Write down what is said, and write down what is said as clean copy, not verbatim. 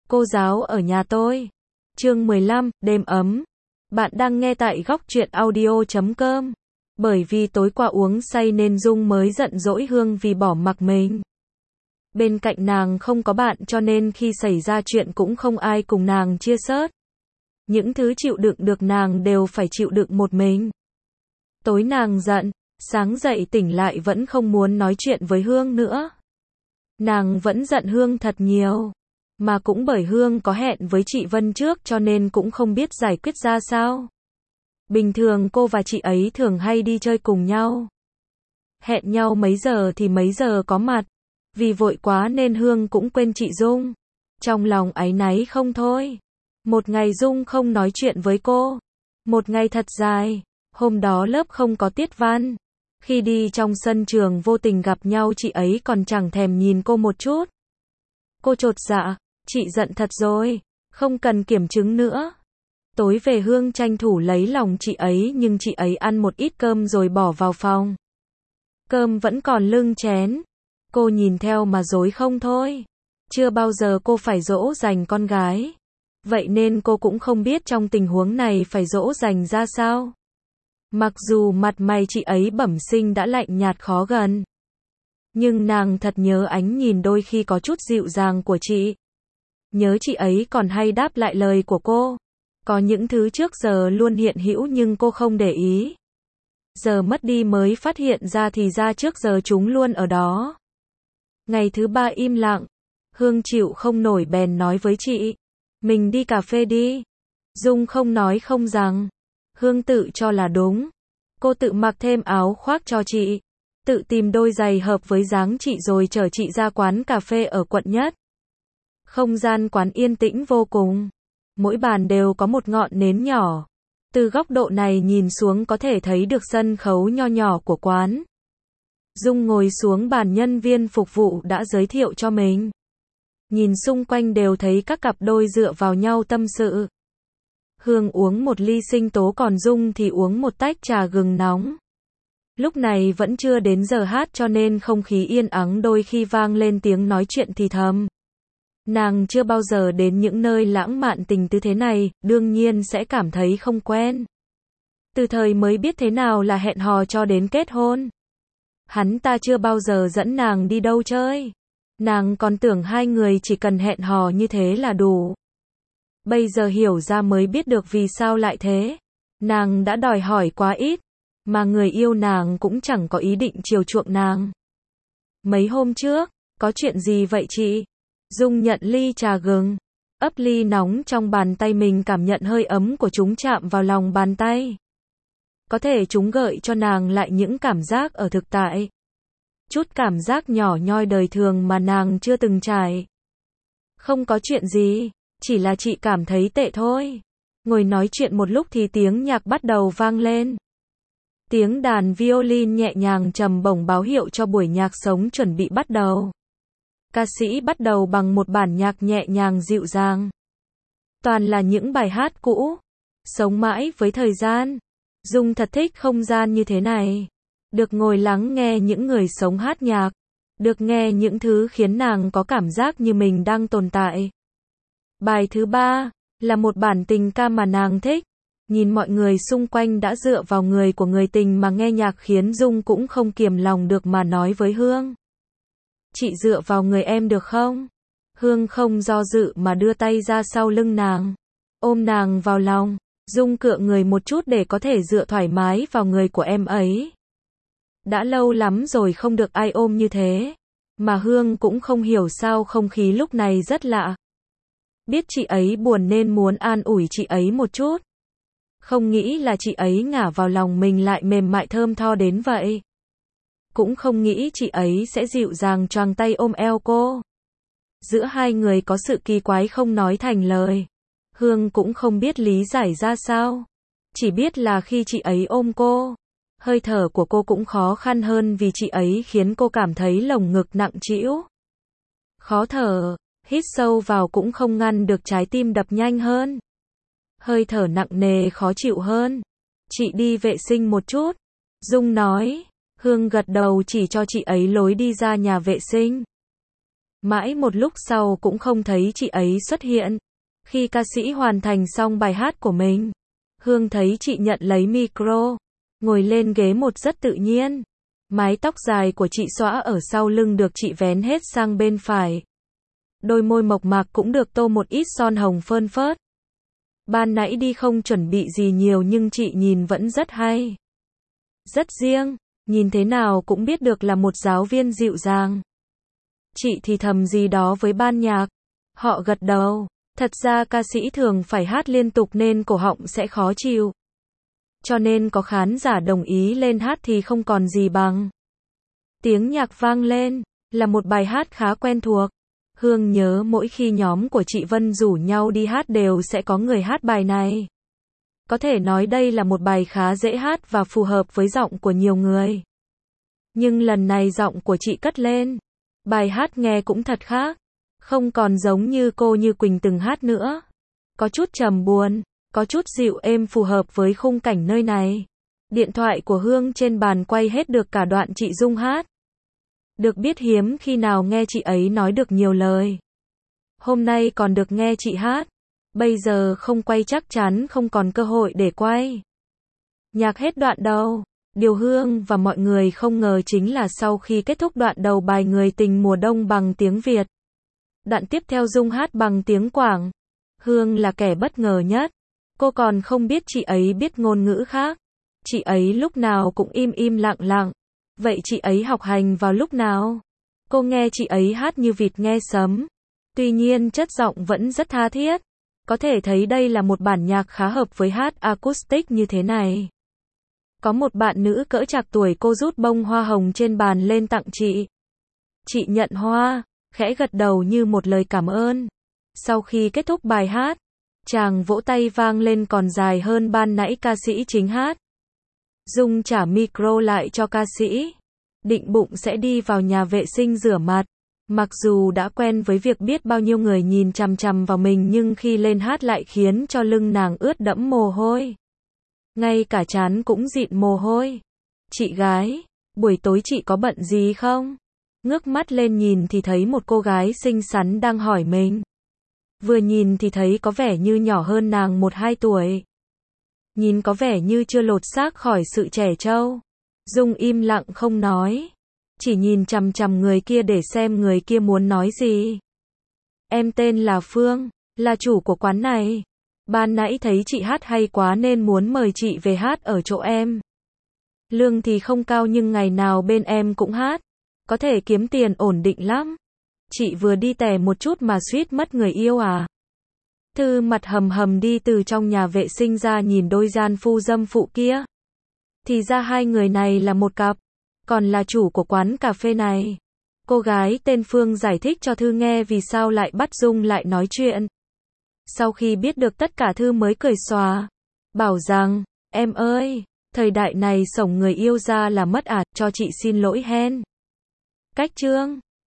Cô giáo ở nhà tôi. Chương 15, đêm ấm. Bạn đang nghe tại góc truyện audio.com. Bởi vì tối qua uống say nên Dung mới giận dỗi Hương vì bỏ mặc mình. Bên cạnh nàng không có bạn cho nên khi xảy ra chuyện cũng không ai cùng nàng chia sớt. Những thứ chịu đựng được nàng đều phải chịu đựng một mình. Tối nàng giận, sáng dậy tỉnh lại vẫn không muốn nói chuyện với Hương nữa. Nàng vẫn giận Hương thật nhiều. Mà cũng bởi Hương có hẹn với chị Vân trước cho nên cũng không biết giải quyết ra sao. Bình thường cô và chị ấy thường hay đi chơi cùng nhau. Hẹn nhau mấy giờ thì mấy giờ có mặt. Vì vội quá nên Hương cũng quên chị Dung. Trong lòng áy náy không thôi. Một ngày Dung không nói chuyện với cô. Một ngày thật dài. Hôm đó lớp không có tiết văn. Khi đi trong sân trường vô tình gặp nhau chị ấy còn chẳng thèm nhìn cô một chút. Cô chột dạ, chị giận thật rồi, không cần kiểm chứng nữa. Tối về Hương tranh thủ lấy lòng chị ấy nhưng chị ấy ăn một ít cơm rồi bỏ vào phòng. Cơm vẫn còn lưng chén. Cô nhìn theo mà dối không thôi. Chưa bao giờ cô phải dỗ dành con gái. Vậy nên cô cũng không biết trong tình huống này phải dỗ dành ra sao. Mặc dù mặt mày chị ấy bẩm sinh đã lạnh nhạt khó gần. Nhưng nàng thật nhớ ánh nhìn đôi khi có chút dịu dàng của chị. Nhớ chị ấy còn hay đáp lại lời của cô. Có những thứ trước giờ luôn hiện hữu nhưng cô không để ý. Giờ mất đi mới phát hiện ra thì ra trước giờ chúng luôn ở đó. Ngày thứ 3 im lặng. Hương chịu không nổi bèn nói với chị. Mình đi cà phê đi. Dung không nói không rằng. Hương tự cho là đúng. Cô tự mặc thêm áo khoác cho chị. Tự tìm đôi giày hợp với dáng chị rồi chở chị ra quán cà phê ở quận Nhất. Không gian quán yên tĩnh vô cùng. Mỗi bàn đều có một ngọn nến nhỏ. Từ góc độ này nhìn xuống có thể thấy được sân khấu nho nhỏ của quán. Dung ngồi xuống bàn nhân viên phục vụ đã giới thiệu cho mình. Nhìn xung quanh đều thấy các cặp đôi dựa vào nhau tâm sự. Hương uống một ly sinh tố còn Dung thì uống một tách trà gừng nóng. Lúc này vẫn chưa đến giờ hát cho nên không khí yên ắng đôi khi vang lên tiếng nói chuyện thì thầm. Nàng chưa bao giờ đến những nơi lãng mạn tình tư thế này, đương nhiên sẽ cảm thấy không quen. Từ thời mới biết thế nào là hẹn hò cho đến kết hôn. Hắn ta chưa bao giờ dẫn nàng đi đâu chơi. Nàng còn tưởng hai người chỉ cần hẹn hò như thế là đủ. Bây giờ hiểu ra mới biết được vì sao lại thế. Nàng đã đòi hỏi quá ít. Mà người yêu nàng cũng chẳng có ý định chiều chuộng nàng. Mấy hôm trước, có chuyện gì vậy chị? Dung nhận ly trà gừng, ấp ly nóng trong bàn tay mình cảm nhận hơi ấm của chúng chạm vào lòng bàn tay. Có thể chúng gợi cho nàng lại những cảm giác ở thực tại. Chút cảm giác nhỏ nhoi đời thường mà nàng chưa từng trải. Không có chuyện gì, chỉ là chị cảm thấy tệ thôi. Ngồi nói chuyện một lúc thì tiếng nhạc bắt đầu vang lên. Tiếng đàn violin nhẹ nhàng trầm bổng báo hiệu cho buổi nhạc sống chuẩn bị bắt đầu. Ca sĩ bắt đầu bằng một bản nhạc nhẹ nhàng dịu dàng. Toàn là những bài hát cũ. Sống mãi với thời gian. Dung thật thích không gian như thế này. Được ngồi lắng nghe những người sống hát nhạc. Được nghe những thứ khiến nàng có cảm giác như mình đang tồn tại. Bài thứ 3 là một bản tình ca mà nàng thích. Nhìn mọi người xung quanh đã dựa vào người của người tình mà nghe nhạc khiến Dung cũng không kiềm lòng được mà nói với Hương. Chị dựa vào người em được không? Hương không do dự mà đưa tay ra sau lưng nàng. Ôm nàng vào lòng. Dung cựa người một chút để có thể dựa thoải mái vào người của em ấy. Đã lâu lắm rồi không được ai ôm như thế. Mà Hương cũng không hiểu sao không khí lúc này rất lạ. Biết chị ấy buồn nên muốn an ủi chị ấy một chút. Không nghĩ là chị ấy ngả vào lòng mình lại mềm mại thơm tho đến vậy. Cũng không nghĩ chị ấy sẽ dịu dàng choàng tay ôm eo cô. Giữa hai người có sự kỳ quái không nói thành lời. Hương cũng không biết lý giải ra sao. Chỉ biết là khi chị ấy ôm cô, hơi thở của cô cũng khó khăn hơn vì chị ấy khiến cô cảm thấy lồng ngực nặng trĩu. Khó thở, hít sâu vào cũng không ngăn được trái tim đập nhanh hơn. Hơi thở nặng nề khó chịu hơn. Chị đi vệ sinh một chút. Dung nói. Hương gật đầu chỉ cho chị ấy lối đi ra nhà vệ sinh. Mãi một lúc sau cũng không thấy chị ấy xuất hiện. Khi ca sĩ hoàn thành xong bài hát của mình, Hương thấy chị nhận lấy micro, ngồi lên ghế một rất tự nhiên. Mái tóc dài của chị xõa ở sau lưng được chị vén hết sang bên phải. Đôi môi mộc mạc cũng được tô một ít son hồng phơn phớt. Ban nãy đi không chuẩn bị gì nhiều nhưng chị nhìn vẫn rất hay. Rất riêng, nhìn thế nào cũng biết được là một giáo viên dịu dàng. Chị thì thầm gì đó với ban nhạc. Họ gật đầu. Thật ra ca sĩ thường phải hát liên tục nên cổ họng sẽ khó chịu. Cho nên có khán giả đồng ý lên hát thì không còn gì bằng. Tiếng nhạc vang lên, là một bài hát khá quen thuộc. Hương nhớ mỗi khi nhóm của chị Vân rủ nhau đi hát đều sẽ có người hát bài này. Có thể nói đây là một bài khá dễ hát và phù hợp với giọng của nhiều người. Nhưng lần này giọng của chị cất lên. Bài hát nghe cũng thật khác. Không còn giống như Cô Như Quỳnh từng hát nữa. Có chút trầm buồn, có chút dịu êm phù hợp với khung cảnh nơi này. Điện thoại của Hương trên bàn quay hết được cả đoạn chị Dung hát. Được biết hiếm khi nào nghe chị ấy nói được nhiều lời. Hôm nay còn được nghe chị hát. Bây giờ không quay chắc chắn không còn cơ hội để quay. Nhạc hết đoạn đầu. Điều Hương và mọi người không ngờ chính là sau khi kết thúc đoạn đầu bài Người Tình Mùa Đông bằng tiếng Việt, đoạn tiếp theo Dung hát bằng tiếng Quảng. Hương là kẻ bất ngờ nhất. Cô còn không biết chị ấy biết ngôn ngữ khác. Chị ấy lúc nào cũng im im lặng lặng. Vậy chị ấy học hành vào lúc nào? Cô nghe chị ấy hát như vịt nghe sấm. Tuy nhiên chất giọng vẫn rất tha thiết. Có thể thấy đây là một bản nhạc khá hợp với hát acoustic như thế này. Có một bạn nữ cỡ trạc tuổi cô rút bông hoa hồng trên bàn lên tặng chị. Chị nhận hoa, khẽ gật đầu như một lời cảm ơn. Sau khi kết thúc bài hát, tràng vỗ tay vang lên còn dài hơn ban nãy ca sĩ chính hát. Dung trả micro lại cho ca sĩ. Định bụng sẽ đi vào nhà vệ sinh rửa mặt. Mặc dù đã quen với việc biết bao nhiêu người nhìn chằm chằm vào mình nhưng khi lên hát lại khiến cho lưng nàng ướt đẫm mồ hôi. Ngay cả trán cũng dịn mồ hôi. Chị gái, buổi tối chị có bận gì không? Ngước mắt lên nhìn thì thấy một cô gái xinh xắn đang hỏi mình. Vừa nhìn thì thấy có vẻ như nhỏ hơn nàng 1-2 tuổi. Nhìn có vẻ như chưa lột xác khỏi sự trẻ trâu. Dung im lặng không nói. Chỉ nhìn chằm chằm người kia để xem người kia muốn nói gì. Em tên là Phương, là chủ của quán này. Ban nãy thấy chị hát hay quá nên muốn mời chị về hát ở chỗ em. Lương thì không cao nhưng ngày nào bên em cũng hát. Có thể kiếm tiền ổn định lắm. Chị vừa đi tè một chút mà suýt mất người yêu à? Thư mặt hầm hầm đi từ trong nhà vệ sinh ra nhìn đôi gian phu dâm phụ kia. Thì ra hai người này là một cặp. Còn là chủ của quán cà phê này. Cô gái tên Phương giải thích cho Thư nghe vì sao lại bắt Dung lại nói chuyện. Sau khi biết được tất cả Thư mới cười xòa. Bảo rằng, em ơi, thời đại này sổng người yêu ra là mất cho chị xin lỗi hen. Cách chương